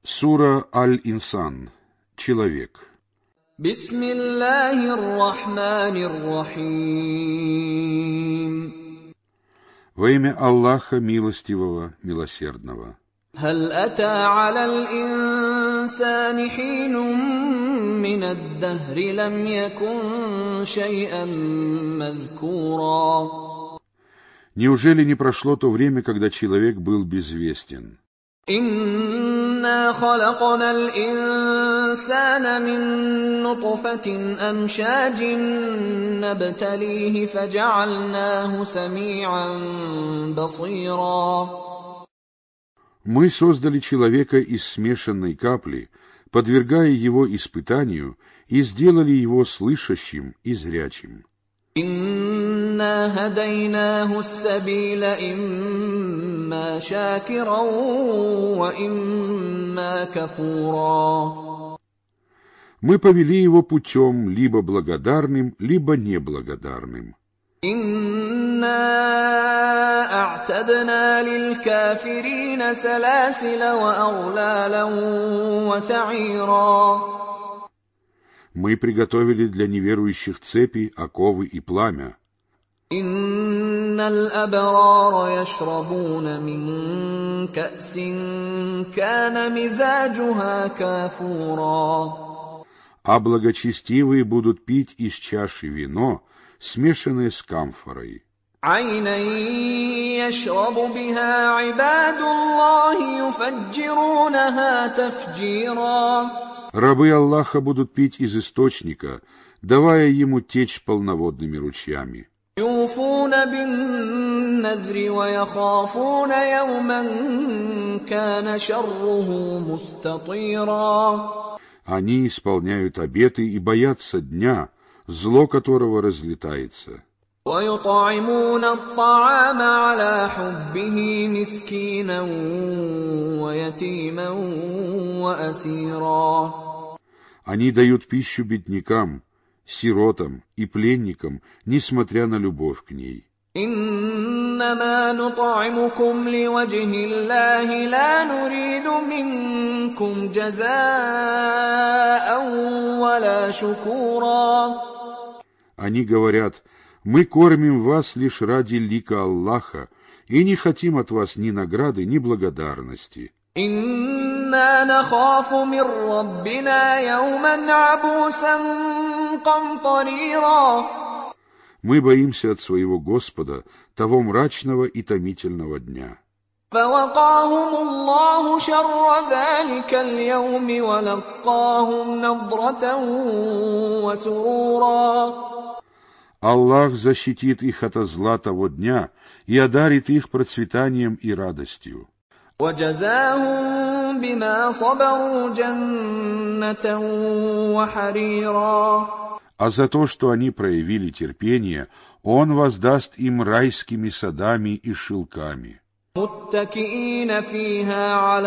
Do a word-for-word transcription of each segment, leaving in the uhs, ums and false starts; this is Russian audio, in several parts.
Сура Аль-Инсан. Человек. Бисмиллахир-рахманир-рахим. Во имя Аллаха Милостивого, Милосердного. هل أتى على الإنسان حين من الدهر لم يكن شيئا مذكورا. Неужели не прошло то время, когда человек был безвестен? إنا خلقنا الإنسان من نطفة أمشاج نبتليه فجعلناه سميعا بصيرا. Мы создали человека из смешанной капли, подвергая его испытанию, и сделали его слышащим и зрячим. إنا هديناه السبيل إما شاكرا وإما كفورا. Мы повели его путем либо благодарным, либо неблагодарным. إنا أعتدنا للكافرين سلاسل وأغلالا وسعيرا. Мы приготовили для неверующих цепи, оковы и пламя. إن الأبرار يشربون من كأس كان مزاجها كافورا. А благочестивые будут пить из чаши вино, смешанное с камфорой. عينا يشرب بها عباد الله يفجرونها تفجيرا. Рабы Аллаха будут пить из источника, давая ему течь полноводными ручьями. يوفون بالنذر ويخافون يوما كان شره مستطيرا. Они исполняют обеты и боятся дня, зло которого разлетается. ويطعمون الطعام على حبه مسكينا ويتيما وأسيرا. Они дают пищу беднякам, сиротам и пленникам, несмотря на любовь к ней. إنما نطعمكم لوجه الله لا نريد منكم جزاء ولا شكورا. Они говорят: мы кормим вас лишь ради лика Аллаха и не хотим от вас ни награды, ни благодарности. إنا نخاف من ربنا يوما عبوسا قمطريرا. Мы боимся от своего Господа того мрачного и томительного дня. فوقاهم الله شر ذلك اليوم ولقاهم نضرة وسرورا. Аллах защитит их ото зла того дня и одарит их процветанием и радостью. وجزاهم بما صبروا جنة وحريرا. А за то, что они проявили терпение, Он воздаст им райскими садами и шелками. متكئين فيها على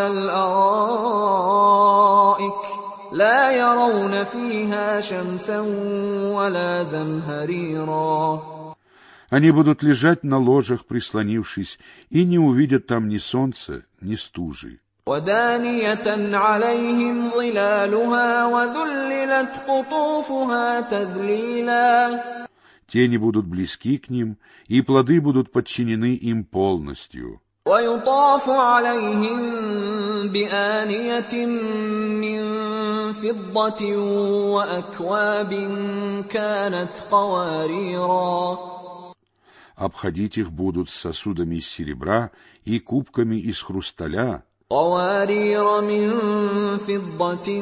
الأرائك لا يرون فيها شمسا ولا زمهريرا. Они будут лежать на ложах, прислонившись, и не увидят там ни солнца, ни стужи. ودانية عليهم ظلالها وذللت قطوفها تذليلا. Тени будут близки к ним, и плоды будут подчинены им полностью. ويطاف عليهم بآنية من فضة وأكواب كانت قواريرا. Обходить их будут с сосудами из серебра и кубками из хрусталя. قوارير من فضة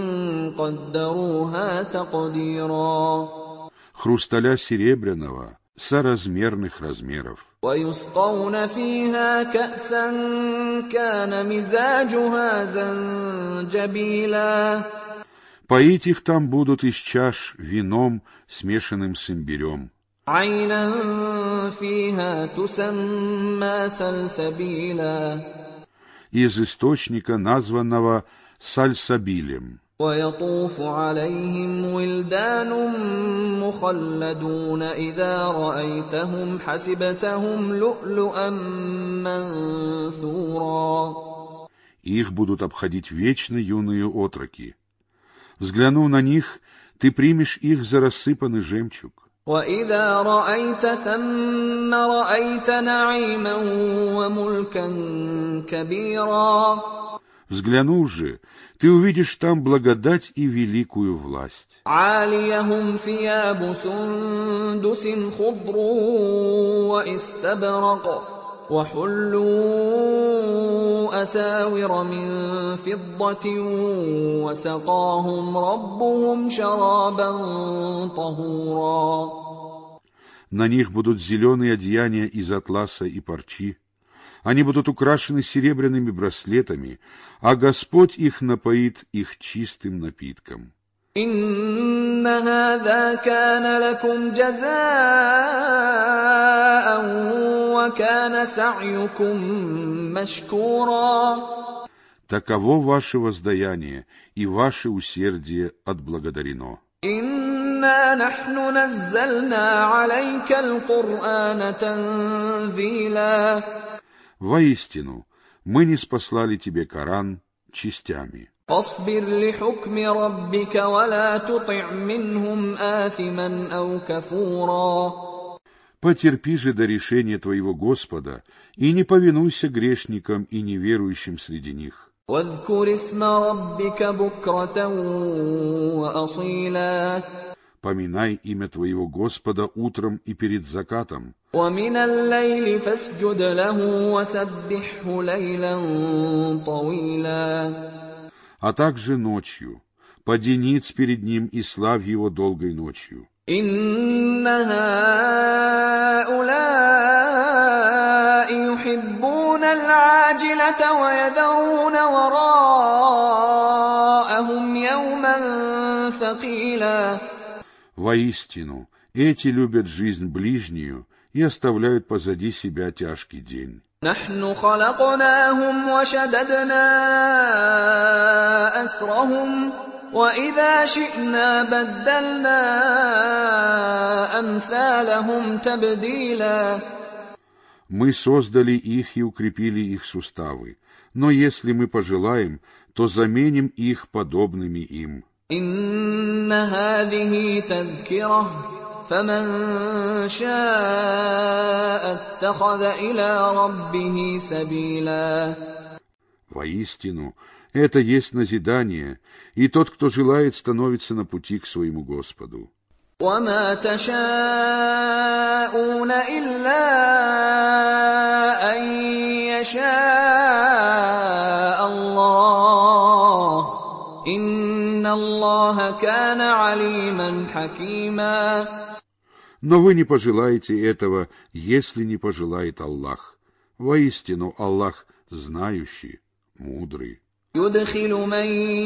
قدروها تقديرا. Хрусталя серебряного, соразмерных размеров. ويسقون فيها كأسا كان مزاجها زنجبيلا. Поить их там будут из чаш вином, смешанным с имбирем. عينا فيها تسمى سلسبيلا. Из источника, названного сальсабилем. ويطوف عليهم ولدان مخلدون إذا رأيتهم حسبتهم لؤلؤا منثورا. их будут обходить вечно юные отроки. Взглянув на них, ты примешь их за рассыпанный жемчуг. وَإِذَا رَأَيْتَ ثَمَّ رَأَيْتَ نَعِيمًا وَمُلْكًا كَبِيرًا. Взглянув же, ты увидишь там благодать и великую власть. عَالِيَهُمْ ثِيَابُ سُندُسٍ خُضْرٌ وَإِسْتَبْرَقٌ وَحُلُّوا أَسَاوِرَ مِن فِضَّةٍ وَسَقَاهُمْ رَبُّهُمْ شَرَابًا طَهُورًا. На них будут зеленые одеяния из атласа и парчи. Они будут украшены серебряными браслетами, а Господь их напоит их чистым напитком. إِنَّ هَذَا كَانَ لَكُمْ جَزَاءً وَكَانَ سَعْيُكُمْ مَشْكُورًا. Таково ваше воздаяние, и ваше усердие отблагодарено. إِنَّا نَحْنُ نَزَّلْنَا عَلَيْكَ الْقُرْآنَ تَنزِيلًا. Воистину, мы ниспослали тебе Коран частями. فاصبر لحكم ربك ولا تطع منهم آثما أو كفورا. Потерпи же до решения твоего Господа, и не повинуйся грешникам и неверующим среди них. واذكر اسم ربك بكرة وأصيلا. Поминай имя твоего Господа утром и перед закатом. ومن الليل فاسجد له وسبحه ليلا طويلا. А также ночью. Поди ниц перед ним и славь его долгой ночью. إن هؤلاء يحبون العاجلة ويذرون وراءهم يوما ثقيلا. Воистину, эти любят жизнь ближнюю и оставляют позади себя тяжкий день. نحن خلقناهم وشددنا أسرهم وإذا شئنا بدلنا أمثالهم تبديلا. Мы создали их и укрепили их суставы, но если мы пожелаем, то заменим их подобными им. إن هذه تذكرة فمن شاء اتخذ إلى ربه سبيلا. Воистину, это есть назидание, и тот, кто желает, становится на пути к своему Господу. وما تشاءون إلا أن يشاء الله إن الله كان عليما حكيما. Но вы не пожелаете этого, если не пожелает Аллах. Воистину, Аллах знающий, мудрый. يدخل من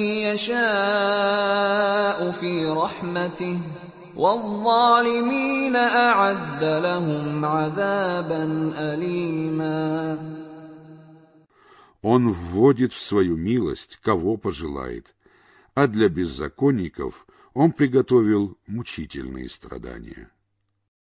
يشاء في رحمته والظالمين أعد لهم عذابا أليما. Он вводит в свою милость, кого пожелает, а для беззаконников он приготовил мучительные страдания.